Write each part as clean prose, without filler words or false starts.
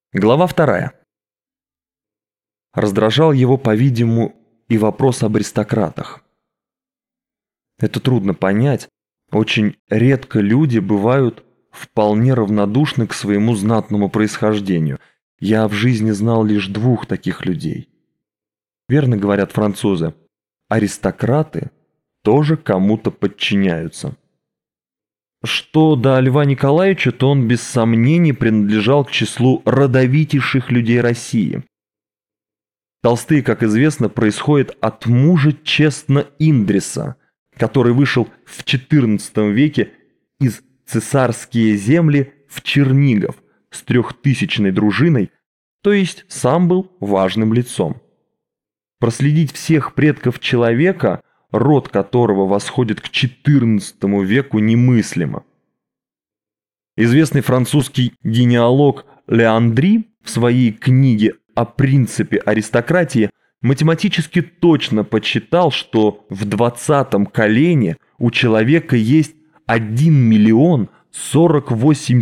Глава 2. Раздражал его, по-видимому, и вопрос об аристократах. Это трудно понять. Очень редко люди бывают вполне равнодушны к своему знатному происхождению. Я в жизни знал лишь двух таких людей. Верно говорят французы, аристократы тоже кому-то подчиняются. Что до Льва Николаевича, то он без сомнений принадлежал к числу родовитейших людей России. Толстые, как известно, происходят от мужа Честно Индриса, который вышел в XIV веке из цесарские земли в Чернигов с 3000-й дружиной, то есть сам был важным лицом. Проследить всех предков человека, род которого восходит к XIV веку, немыслимо. Известный французский генеалог Леандри в своей книге о принципе аристократии математически точно подсчитал, что в 20-м колене у человека есть 1 048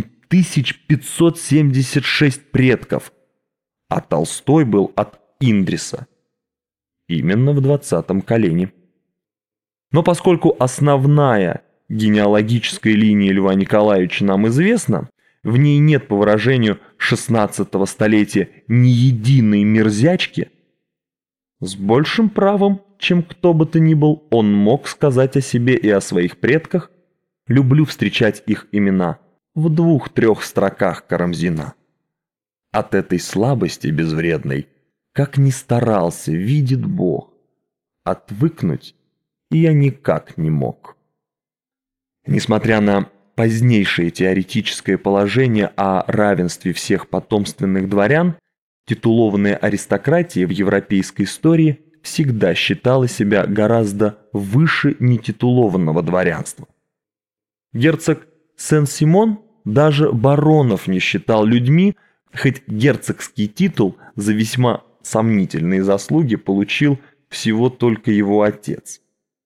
576 предков, а Толстой был от Индриса именно в 20-м колене. Но поскольку основная генеалогическая линия Льва Николаевича нам известна, в ней нет, по выражению 16-го столетия, ни единой мерзячки, с большим правом, чем кто бы то ни был, он мог сказать о себе и о своих предках: «Люблю встречать их имена в 2-3 строках Карамзина». От этой слабости безвредной, как ни старался, видит Бог, отвыкнуть я никак не мог. Несмотря на позднейшее теоретическое положение о равенстве всех потомственных дворян, титулованная аристократия в европейской истории всегда считала себя гораздо выше нетитулованного дворянства. Герцог Сен-Симон даже баронов не считал людьми, хоть герцогский титул за весьма сомнительные заслуги получил всего только его отец.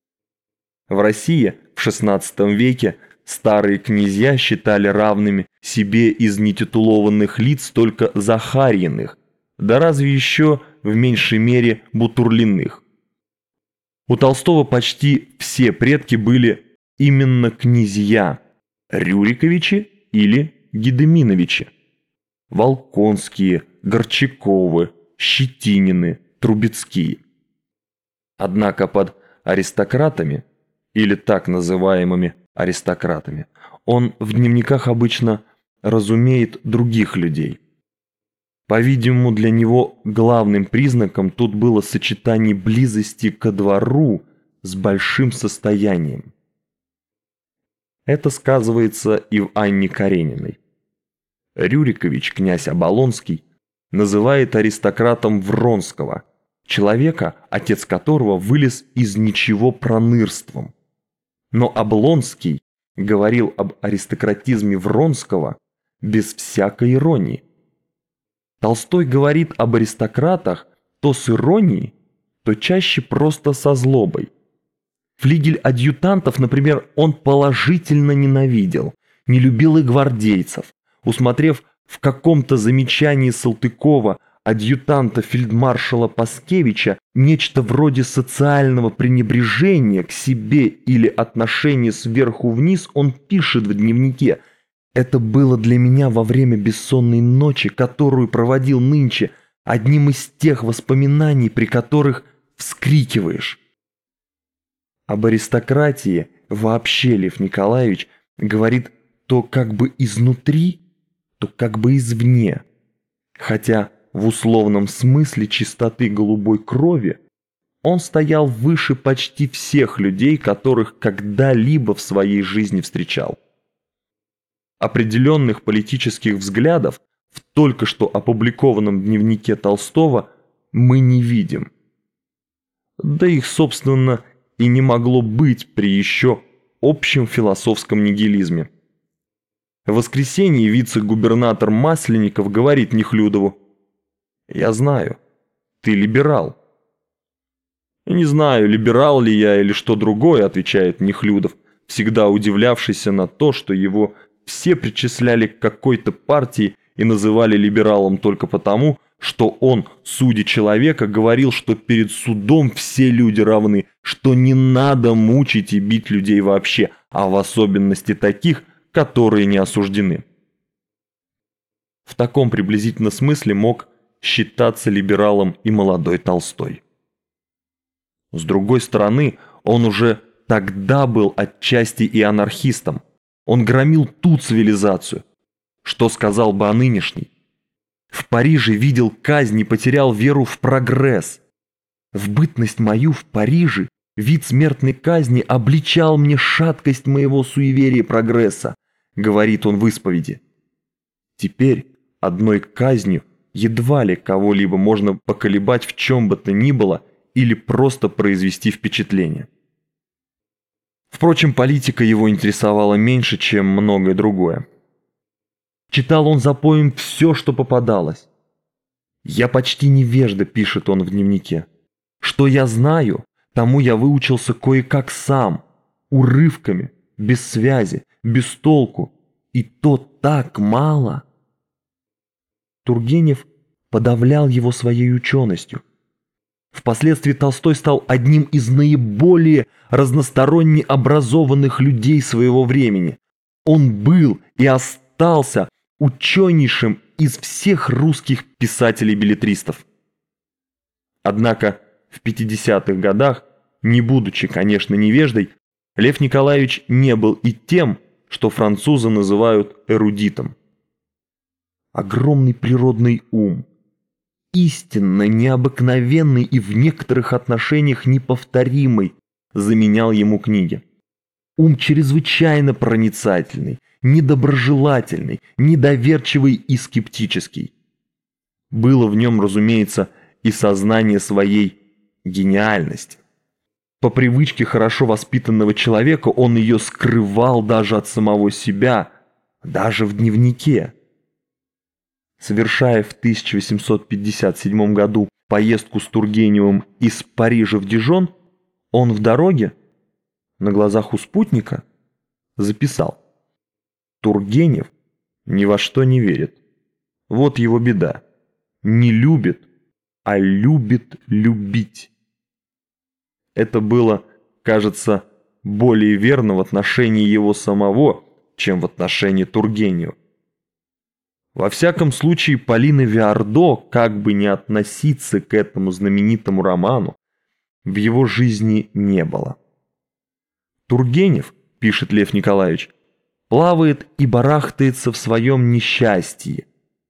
В России в XVI веке старые князья считали равными себе из нетитулованных лиц только Захарьиных, да разве еще в меньшей мере Бутурлиных. У Толстого почти все предки были именно князья, Рюриковичи или Гедеминовичи, Волконские, Горчаковы, Щетинины, Трубецкие. Однако под аристократами, или так называемыми аристократами, он в дневниках обычно разумеет других людей. По-видимому, для него главным признаком тут было сочетание близости ко двору с большим состоянием. Это сказывается и в Анне Карениной. Рюрикович, князь Оболонский, называет аристократом Вронского, человека, отец которого вылез из ничего пронырством. Но Облонский говорил об аристократизме Вронского без всякой иронии. Толстой говорит об аристократах то с иронией, то чаще просто со злобой. Флигель адъютантов, например, он положительно ненавидел, не любил и гвардейцев. Усмотрев в каком-то замечании Салтыкова адъютанта фельдмаршала Паскевича нечто вроде социального пренебрежения к себе или отношения сверху вниз, он пишет в дневнике: «Это было для меня во время бессонной ночи, которую проводил нынче, одним из тех воспоминаний, при которых вскрикиваешь». Об аристократии вообще Лев Николаевич говорит то как бы изнутри, то как бы извне, хотя в условном смысле чистоты голубой крови он стоял выше почти всех людей, которых когда-либо в своей жизни встречал. Определенных политических взглядов в только что опубликованном дневнике Толстого мы не видим. Да их, собственно, и не могло быть при еще общем философском нигилизме. В воскресенье вице-губернатор Масленников говорит Нехлюдову: «Я знаю, ты либерал». «Не знаю, либерал ли я или что другое», — отвечает Нехлюдов, всегда удивлявшийся на то, что его все причисляли к какой-то партии и называли либералом только потому, что он, судя человека, говорил, что перед судом все люди равны, что не надо мучить и бить людей вообще, а в особенности таких, которые не осуждены. В таком приблизительно смысле мог считаться либералом и молодой Толстой. С другой стороны, он уже тогда был отчасти и анархистом. Он громил ту цивилизацию. Что сказал бы о нынешней? В Париже видел казнь и потерял веру в прогресс. В бытность мою в Париже вид смертной казни обличал мне шаткость моего суеверия прогресса, говорит он в исповеди. Теперь одной казнью едва ли кого-либо можно поколебать в чем бы то ни было или просто произвести впечатление. Впрочем, политика его интересовала меньше, чем многое другое. Читал он запоем все, что попадалось. «Я почти невежда», — пишет он в дневнике. «Что я знаю, тому я выучился кое-как сам, урывками, без связи, без толку, и то так мало». Тургенев подавлял его своей ученостью. Впоследствии Толстой стал одним из наиболее разносторонне образованных людей своего времени. Он был и остался ученейшим из всех русских писателей-беллетристов. Однако в 50-х годах, не будучи, конечно, невеждой, Лев Николаевич не был и тем, что французы называют эрудитом. Огромный природный ум, истинно необыкновенный и в некоторых отношениях неповторимый, заменял ему книги. Ум чрезвычайно проницательный, недоброжелательный, недоверчивый и скептический. Было в нем, разумеется, и сознание своей гениальности. По привычке хорошо воспитанного человека он ее скрывал даже от самого себя, даже в дневнике. Совершая в 1857 году поездку с Тургеневым из Парижа в Дижон, он в дороге, на глазах у спутника, записал: «Тургенев ни во что не верит. Вот его беда. Не любит, а любит любить». Это было, кажется, более верно в отношении его самого, чем в отношении Тургенева. Во всяком случае, Полины Виардо, как бы не относиться к этому знаменитому роману, в его жизни не было. Тургенев, пишет Лев Николаевич, плавает и барахтается в своем несчастье.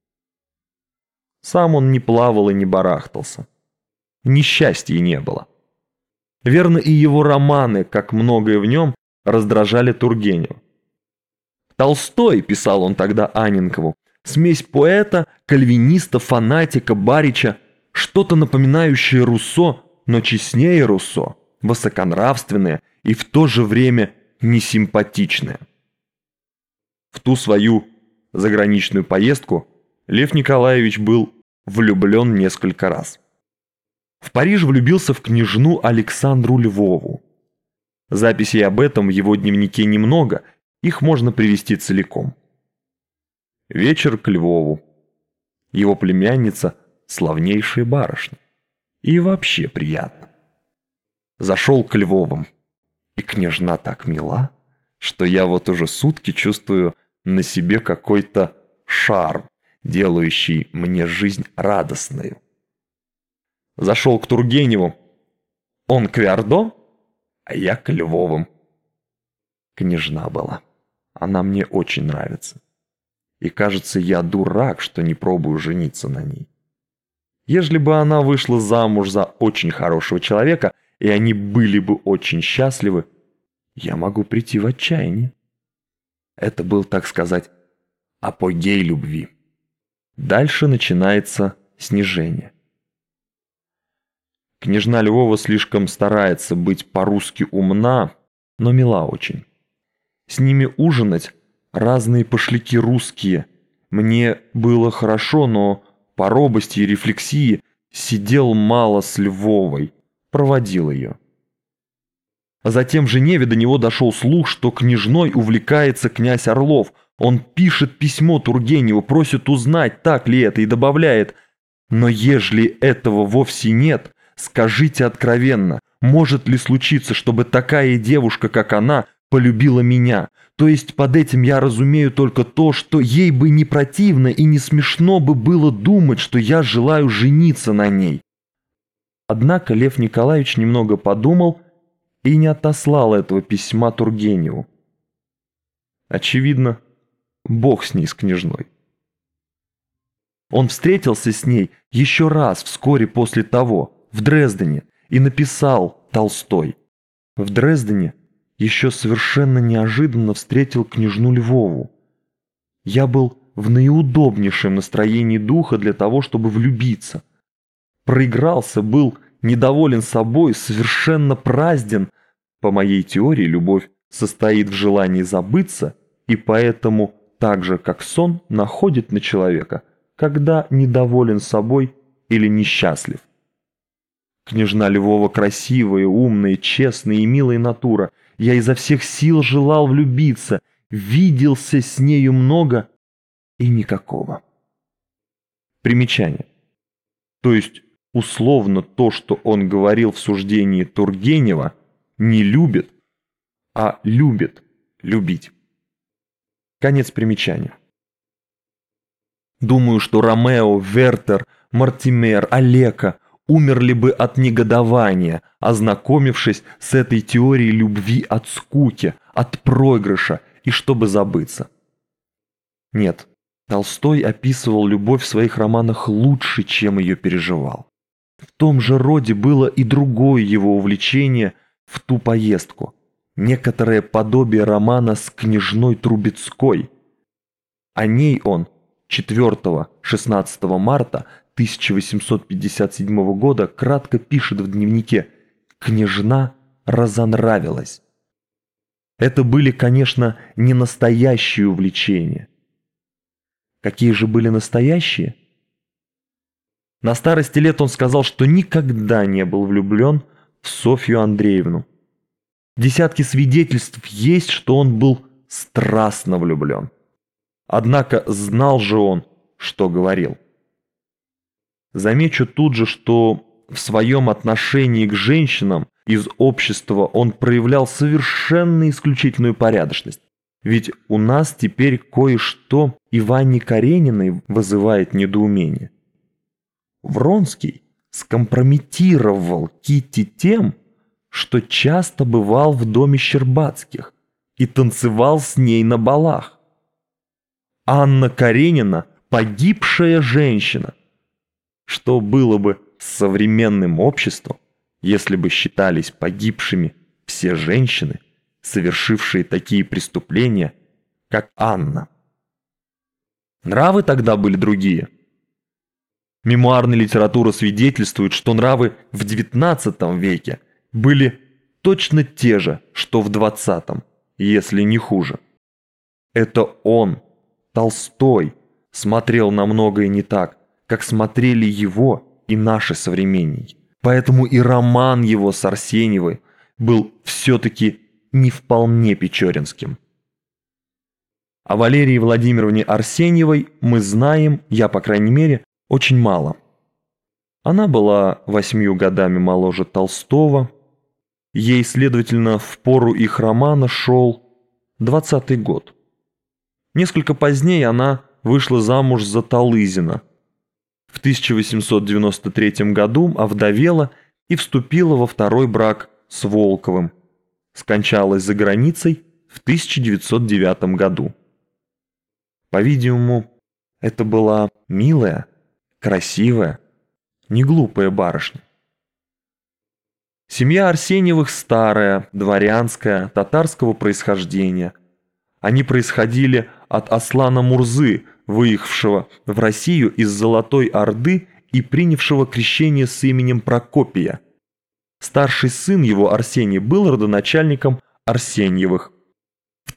Сам он не плавал и не барахтался. Несчастья не было. Верно, и его романы, как многое в нем, раздражали Тургенева. «Толстой», — писал он тогда Анненкову, смесь поэта, кальвиниста, фанатика, барича, что-то напоминающее Руссо, но честнее Руссо, высоконравственное и в то же время несимпатичное. В ту свою заграничную поездку Лев Николаевич был влюблен несколько раз. В Париж влюбился в княжну Александру Львову. Записей об этом в его дневнике немного, их можно привести целиком. Вечер к Львову. Его племянница – славнейшая барышня. И вообще приятно. Зашел к Львовым. И княжна так мила, что я вот уже сутки чувствую на себе какой-то шарм, делающий мне жизнь радостную. Зашел к Тургеневу. Он к Виардо, а я к Львовым. Княжна была. Она мне очень нравится. И кажется, я дурак, что не пробую жениться на ней. Ежели бы она вышла замуж за очень хорошего человека, и они были бы очень счастливы, я могу прийти в отчаяние. Это был, так сказать, апогей любви. Дальше начинается снижение. Княжна Львова слишком старается быть по-русски умна, но мила очень. С ними ужинать разные пошляки русские. Мне было хорошо, но по робости и рефлексии сидел мало с Львовой, проводил ее. А затем в Женеве до него дошел слух, что княжной увлекается князь Орлов. Он пишет письмо Тургеневу, просит узнать, так ли это, и добавляет: «Но ежели этого вовсе нет, скажите откровенно, может ли случиться, чтобы такая девушка, как она, полюбила меня? То есть под этим я разумею только то, что ей бы не противно и не смешно бы было думать, что я желаю жениться на ней». Однако Лев Николаевич немного подумал и не отослал этого письма Тургеневу. Очевидно, Бог с ней, с княжной. Он встретился с ней еще раз вскоре после того, в Дрездене, и написал Толстой: «В Дрездене еще совершенно неожиданно встретил княжну Львову. Я был в наиудобнейшем настроении духа для того, чтобы влюбиться. Проигрался, был недоволен собой, совершенно празден. По моей теории, любовь состоит в желании забыться, и поэтому, так же как сон, находит на человека, когда недоволен собой или несчастлив. Княжна Львова красивая, умная, честная и милая натура. Я изо всех сил желал влюбиться, виделся с нею много и никакого». Примечание. То есть, условно, то, что он говорил в суждении Тургенева, не любит, а любит любить. Конец примечания. Думаю, что Ромео, Вертер, Мортимер, Олека умерли бы от негодования, ознакомившись с этой теорией любви от скуки, от проигрыша и чтобы забыться. Нет, Толстой описывал любовь в своих романах лучше, чем ее переживал. В том же роде было и другое его увлечение в ту поездку, некоторое подобие романа с княжной Трубецкой. О ней он 4-16 марта 1857 года кратко пишет в дневнике: «Княжна разонравилась». Это были, конечно, не настоящие увлечения. Какие же были настоящие? На старости лет он сказал, что никогда не был влюблен в Софью Андреевну. Десятки свидетельств есть, что он был страстно влюблен. Однако знал же он, что говорил. Замечу тут же, что в своем отношении к женщинам из общества он проявлял совершенно исключительную порядочность. Ведь у нас теперь кое-что и в Анне Карениной вызывает недоумение. Вронский скомпрометировал Китти тем, что часто бывал в доме Щербацких и танцевал с ней на балах. Анна Каренина – погибшая женщина. Что было бы с современным обществом, если бы считались погибшими все женщины, совершившие такие преступления, как Анна? Нравы тогда были другие. Мемуарная литература свидетельствует, что нравы в XIX веке были точно те же, что в XX, если не хуже. Это он, Толстой, смотрел на многое не так, как смотрели его и наши современники. Поэтому и роман его с Арсеньевой был все-таки не вполне печоринским. О Валерии Владимировне Арсеньевой мы знаем, я по крайней мере, очень мало. Она была 8 годами моложе Толстого. Ей, следовательно, в пору их романа шел 20-й год. Несколько позднее она вышла замуж за Талызина. В 1893 году овдовела и вступила во второй брак с Волковым. Скончалась за границей в 1909 году. По-видимому, это была милая, красивая, неглупая барышня. Семья Арсеньевых старая, дворянская, татарского происхождения. Они происходили от Аслана Мурзы, выехавшего в Россию из Золотой Орды и принявшего крещение с именем Прокопия. Старший сын его, Арсений, был родоначальником Арсеньевых. В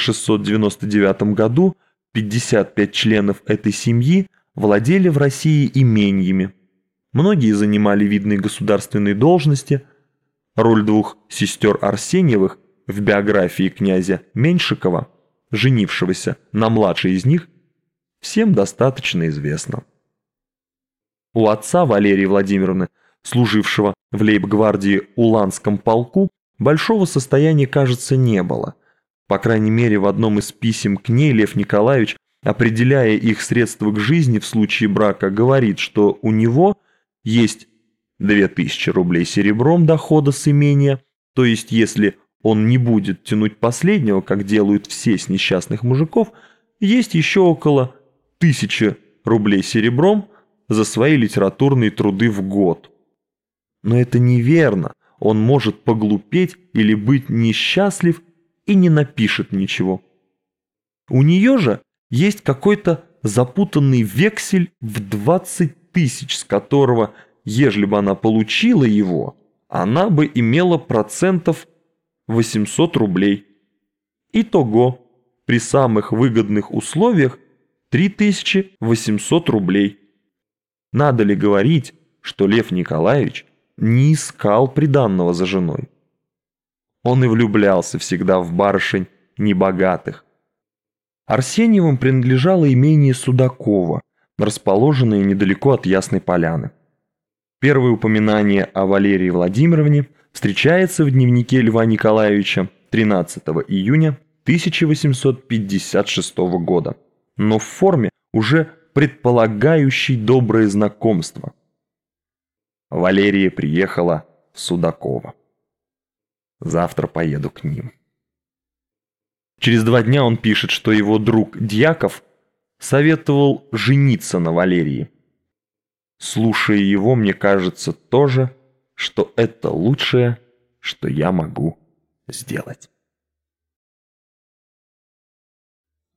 1699 году 55 членов этой семьи владели в России имениями. Многие занимали видные государственные должности. Роль двух сестер Арсеньевых в биографии князя Меньшикова женившегося на младшей из них, всем достаточно известно. У отца Валерии Владимировны, служившего в лейб-гвардии Уланском полку, большого состояния, кажется, не было. По крайней мере, в одном из писем к ней Лев Николаевич, определяя их средства к жизни в случае брака, говорит, что у него есть 2000 рублей серебром дохода с имения, то есть если он не будет тянуть последнего, как делают все с несчастных мужиков, есть еще около 1000 рублей серебром за свои литературные труды в год. Но это неверно, он может поглупеть или быть несчастлив и не напишет ничего. У нее же есть какой-то запутанный вексель в 20 тысяч, с которого, ежели бы она получила его, она бы имела процентов 800 рублей. Итого, при самых выгодных условиях 3800 рублей. Надо ли говорить, что Лев Николаевич не искал приданного за женой? Он и влюблялся всегда в барышень небогатых. Арсеньевым принадлежало имение Судакова, расположенное недалеко от Ясной Поляны. Первое упоминание о Валерии Владимировне встречается в дневнике Льва Николаевича 13 июня 1856 года, но в форме, уже предполагающей доброе знакомство. Валерия приехала в Судаково. Завтра поеду к ним. Через 2 дня он пишет, что его друг Дьяков советовал жениться на Валерии. Слушая его, мне кажется тоже, что это лучшее, что я могу сделать.